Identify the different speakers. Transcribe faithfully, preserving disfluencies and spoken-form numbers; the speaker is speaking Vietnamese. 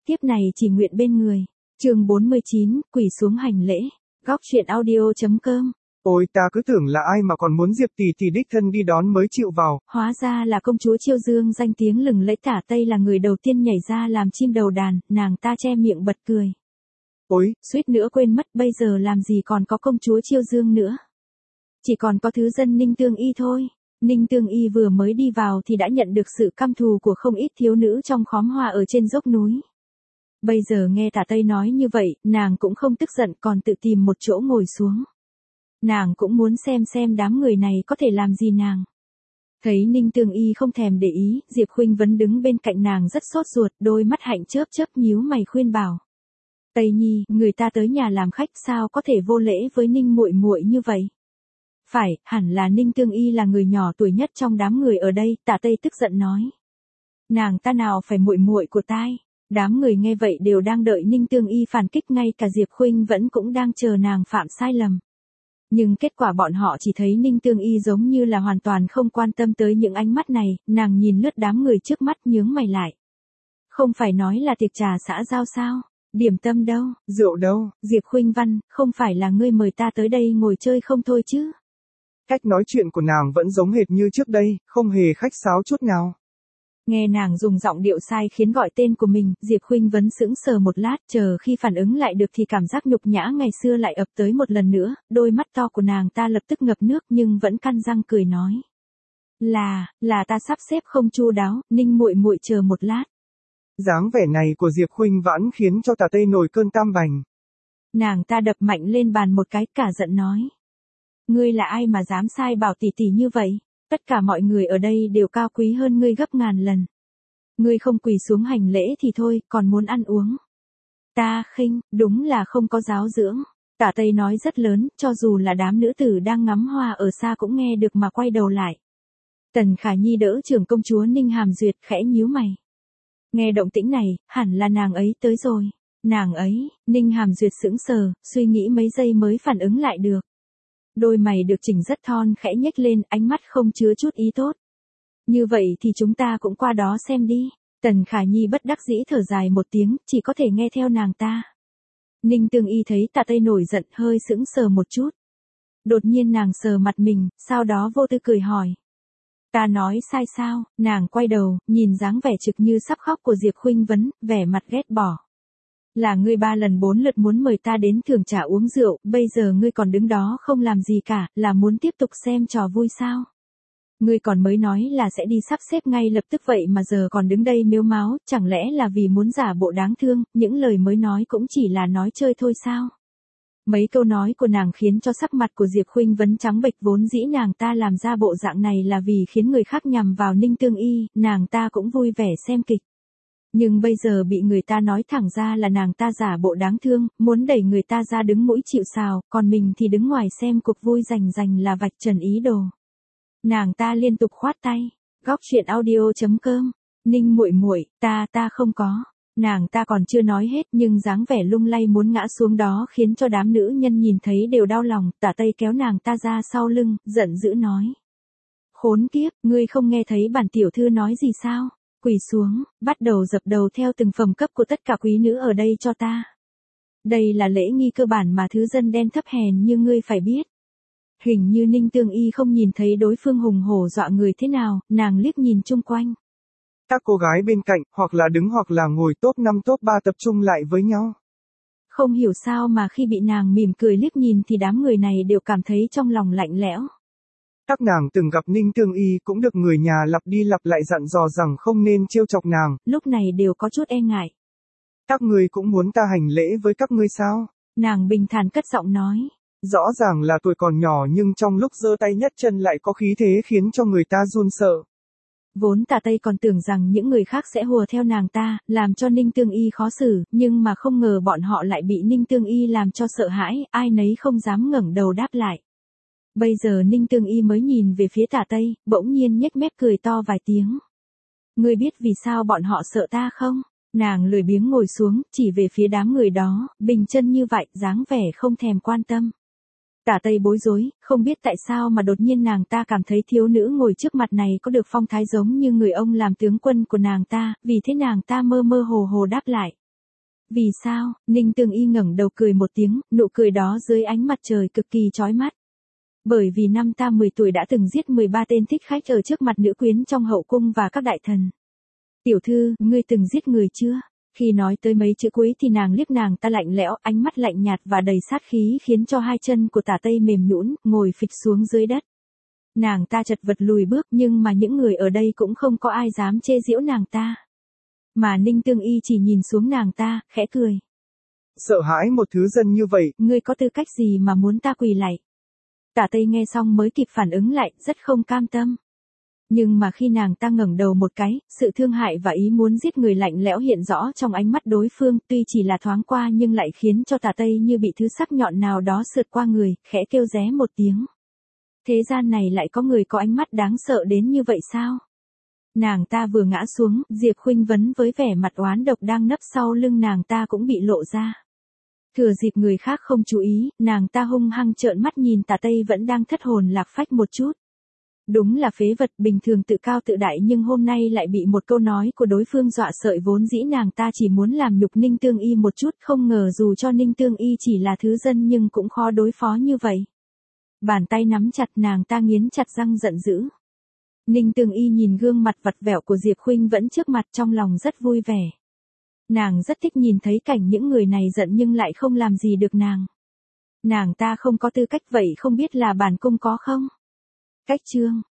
Speaker 1: tiếp này chỉ nguyện bên người. Chương bốn mươi chín, quỳ xuống hành lễ. Góc truyện audio chấm com.
Speaker 2: Ôi ta cứ tưởng là ai mà còn muốn Diệp tỷ tỷ đích thân đi đón mới chịu vào.
Speaker 1: Hóa ra là công chúa Chiêu Dương danh tiếng lừng lẫy Tả Tây là người đầu tiên nhảy ra làm chim đầu đàn, nàng ta che miệng bật cười.
Speaker 2: Ôi,
Speaker 1: suýt nữa quên mất, bây giờ làm gì còn có công chúa Chiêu Dương nữa. Chỉ còn có thứ dân Ninh Tương Y thôi. Ninh Tương Y vừa mới đi vào thì đã nhận được sự căm thù của không ít thiếu nữ trong khóm hoa ở trên dốc núi. Bây giờ nghe Tả Tây nói như vậy, nàng cũng không tức giận còn tự tìm một chỗ ngồi xuống. Nàng cũng muốn xem xem đám người này có thể làm gì nàng. Thấy Ninh Tương Y không thèm để ý, Diệp Khuynh Vấn đứng bên cạnh nàng rất sốt ruột, đôi mắt hạnh chớp chớp nhíu mày khuyên bảo. Tây Nhi, người ta tới nhà làm khách sao có thể vô lễ với Ninh muội muội như vậy? Phải, hẳn là Ninh Tương Y là người nhỏ tuổi nhất trong đám người ở đây, Tả Tây tức giận nói. Nàng ta nào phải muội muội của tai? Đám người nghe vậy đều đang đợi Ninh Tương Y phản kích, ngay cả Diệp Khuynh Vẫn cũng đang chờ nàng phạm sai lầm. Nhưng kết quả bọn họ chỉ thấy Ninh Tương Y giống như là hoàn toàn không quan tâm tới những ánh mắt này, nàng nhìn lướt đám người trước mắt nhướng mày lại. Không phải nói là tiệc trà xã giao sao? Điểm tâm đâu?
Speaker 2: Rượu đâu?
Speaker 1: Diệp Khuynh Văn, không phải là ngươi mời ta tới đây ngồi chơi không thôi chứ?
Speaker 2: Cách nói chuyện của nàng vẫn giống hệt như trước đây, không hề khách sáo chút nào.
Speaker 1: Nghe nàng dùng giọng điệu sai khiến gọi tên của mình, Diệp Khuynh Vấn sững sờ một lát, chờ khi phản ứng lại được thì cảm giác nhục nhã ngày xưa lại ập tới một lần nữa, đôi mắt to của nàng ta lập tức ngập nước nhưng vẫn căn răng cười nói. Là, là ta sắp xếp không chu đáo, Ninh muội muội chờ một lát.
Speaker 2: Dáng vẻ này của Diệp Khuynh Vãn khiến cho Tả Tây nổi cơn tam bành.
Speaker 1: Nàng ta đập mạnh lên bàn một cái, cả giận nói. Ngươi là ai mà dám sai bảo tỷ tỷ như vậy? Tất cả mọi người ở đây đều cao quý hơn ngươi gấp ngàn lần. Ngươi không quỳ xuống hành lễ thì thôi, còn muốn ăn uống. Ta khinh, đúng là không có giáo dưỡng. Tả Tây nói rất lớn, cho dù là đám nữ tử đang ngắm hoa ở xa cũng nghe được mà quay đầu lại. Tần Khả Nhi đỡ trưởng công chúa Ninh Hàm Duyệt khẽ nhíu mày. Nghe động tĩnh này, hẳn là nàng ấy tới rồi. Nàng ấy, Ninh Hàm Duyệt sững sờ, suy nghĩ mấy giây mới phản ứng lại được. Đôi mày được chỉnh rất thon khẽ nhếch lên, ánh mắt không chứa chút ý tốt. Như vậy thì chúng ta cũng qua đó xem đi. Tần Khả Nhi bất đắc dĩ thở dài một tiếng, chỉ có thể nghe theo nàng ta. Ninh Tương Y thấy Tả Tây nổi giận, hơi sững sờ một chút. Đột nhiên nàng sờ mặt mình, sau đó vô tư cười hỏi. Ta nói sai sao? Nàng quay đầu, nhìn dáng vẻ trực như sắp khóc của Diệp Khuynh Vấn, vẻ mặt ghét bỏ. Là ngươi ba lần bốn lượt muốn mời ta đến thưởng trà uống rượu, bây giờ ngươi còn đứng đó không làm gì cả, là muốn tiếp tục xem trò vui sao? Ngươi còn mới nói là sẽ đi sắp xếp ngay lập tức vậy mà giờ còn đứng đây mếu máo, chẳng lẽ là vì muốn giả bộ đáng thương, những lời mới nói cũng chỉ là nói chơi thôi sao? Mấy câu nói của nàng khiến cho sắc mặt của Diệp Khuynh Vấn trắng bệch, vốn dĩ nàng ta làm ra bộ dạng này là vì khiến người khác nhằm vào Ninh Tương Y, nàng ta cũng vui vẻ xem kịch. Nhưng bây giờ bị người ta nói thẳng ra là nàng ta giả bộ đáng thương, muốn đẩy người ta ra đứng mũi chịu sào, còn mình thì đứng ngoài xem cuộc vui rành rành là vạch trần ý đồ. Nàng ta liên tục khoát tay. Góc truyện audio chấm com. Ninh muội muội, ta ta không có. Nàng ta còn chưa nói hết nhưng dáng vẻ lung lay muốn ngã xuống đó khiến cho đám nữ nhân nhìn thấy đều đau lòng. Tả Tây kéo nàng ta ra sau lưng, giận dữ nói. Khốn kiếp, ngươi không nghe thấy bản tiểu thư nói gì sao? Quỳ xuống, bắt đầu dập đầu theo từng phẩm cấp của tất cả quý nữ ở đây cho ta. Đây là lễ nghi cơ bản mà thứ dân đen thấp hèn như ngươi phải biết. Hình như Ninh Tương Y không nhìn thấy đối phương hùng hổ dọa người thế nào, nàng liếc nhìn chung quanh.
Speaker 2: Các cô gái bên cạnh, hoặc là đứng hoặc là ngồi top năm top ba tập trung lại với nhau.
Speaker 1: Không hiểu sao mà khi bị nàng mỉm cười liếc nhìn thì đám người này đều cảm thấy trong lòng lạnh lẽo.
Speaker 2: Các nàng từng gặp Ninh Tương Y cũng được người nhà lặp đi lặp lại dặn dò rằng không nên trêu chọc nàng.
Speaker 1: Lúc này đều có chút e ngại.
Speaker 2: Các ngươi cũng muốn ta hành lễ với các ngươi sao?
Speaker 1: Nàng bình thản cất giọng nói.
Speaker 2: Rõ ràng là tuổi còn nhỏ nhưng trong lúc giơ tay nhấc chân lại có khí thế khiến cho người ta run sợ.
Speaker 1: Vốn Tả Tây còn tưởng rằng những người khác sẽ hùa theo nàng ta, làm cho Ninh Tương Y khó xử, nhưng mà không ngờ bọn họ lại bị Ninh Tương Y làm cho sợ hãi, ai nấy không dám ngẩng đầu đáp lại. Bây giờ Ninh Tương Y mới nhìn về phía Tả Tây, bỗng nhiên nhếch mép cười to vài tiếng. Ngươi biết vì sao bọn họ sợ ta không? Nàng lười biếng ngồi xuống, chỉ về phía đám người đó, bình chân như vậy, dáng vẻ không thèm quan tâm. Tả Tây bối rối, không biết tại sao mà đột nhiên nàng ta cảm thấy thiếu nữ ngồi trước mặt này có được phong thái giống như người ông làm tướng quân của nàng ta, vì thế nàng ta mơ mơ hồ hồ đáp lại. Vì sao? Ninh Tương Y ngẩng đầu cười một tiếng, nụ cười đó dưới ánh mặt trời cực kỳ chói mắt. Bởi vì năm ta mười tuổi đã từng giết mười ba tên thích khách ở trước mặt nữ quyến trong hậu cung và các đại thần. Tiểu thư, ngươi từng giết người chưa? Khi nói tới mấy chữ cuối thì nàng liếc nàng ta lạnh lẽo, ánh mắt lạnh nhạt và đầy sát khí khiến cho hai chân của Tả Tây mềm nhũn, ngồi phịch xuống dưới đất. Nàng ta chật vật lùi bước nhưng mà những người ở đây cũng không có ai dám chê giễu nàng ta. Mà Ninh Tương Y chỉ nhìn xuống nàng ta, khẽ cười.
Speaker 2: Sợ hãi một thứ dân như vậy.
Speaker 1: Ngươi có tư cách gì mà muốn ta quỳ lạy? Tả Tây nghe xong mới kịp phản ứng lại, rất không cam tâm. Nhưng mà khi nàng ta ngẩng đầu một cái, sự thương hại và ý muốn giết người lạnh lẽo hiện rõ trong ánh mắt đối phương, tuy chỉ là thoáng qua nhưng lại khiến cho Tả Tây như bị thứ sắc nhọn nào đó sượt qua người, khẽ kêu ré một tiếng. Thế gian này lại có người có ánh mắt đáng sợ đến như vậy sao? Nàng ta vừa ngã xuống, Diệp Khuynh Vấn với vẻ mặt oán độc đang nấp sau lưng nàng ta cũng bị lộ ra. Thừa dịp người khác không chú ý, nàng ta hung hăng trợn mắt nhìn Tả Tây vẫn đang thất hồn lạc phách một chút. Đúng là phế vật, bình thường tự cao tự đại nhưng hôm nay lại bị một câu nói của đối phương dọa sợi, vốn dĩ nàng ta chỉ muốn làm nhục Ninh Tương Y một chút, không ngờ dù cho Ninh Tương Y chỉ là thứ dân nhưng cũng khó đối phó như vậy. Bàn tay nắm chặt, nàng ta nghiến chặt răng giận dữ. Ninh Tương Y nhìn gương mặt vặt vẹo của Diệp Khuynh Vẫn trước mặt, trong lòng rất vui vẻ. Nàng rất thích nhìn thấy cảnh những người này giận nhưng lại không làm gì được nàng. Nàng ta không có tư cách, vậy không biết là bản cung có không? Cách chương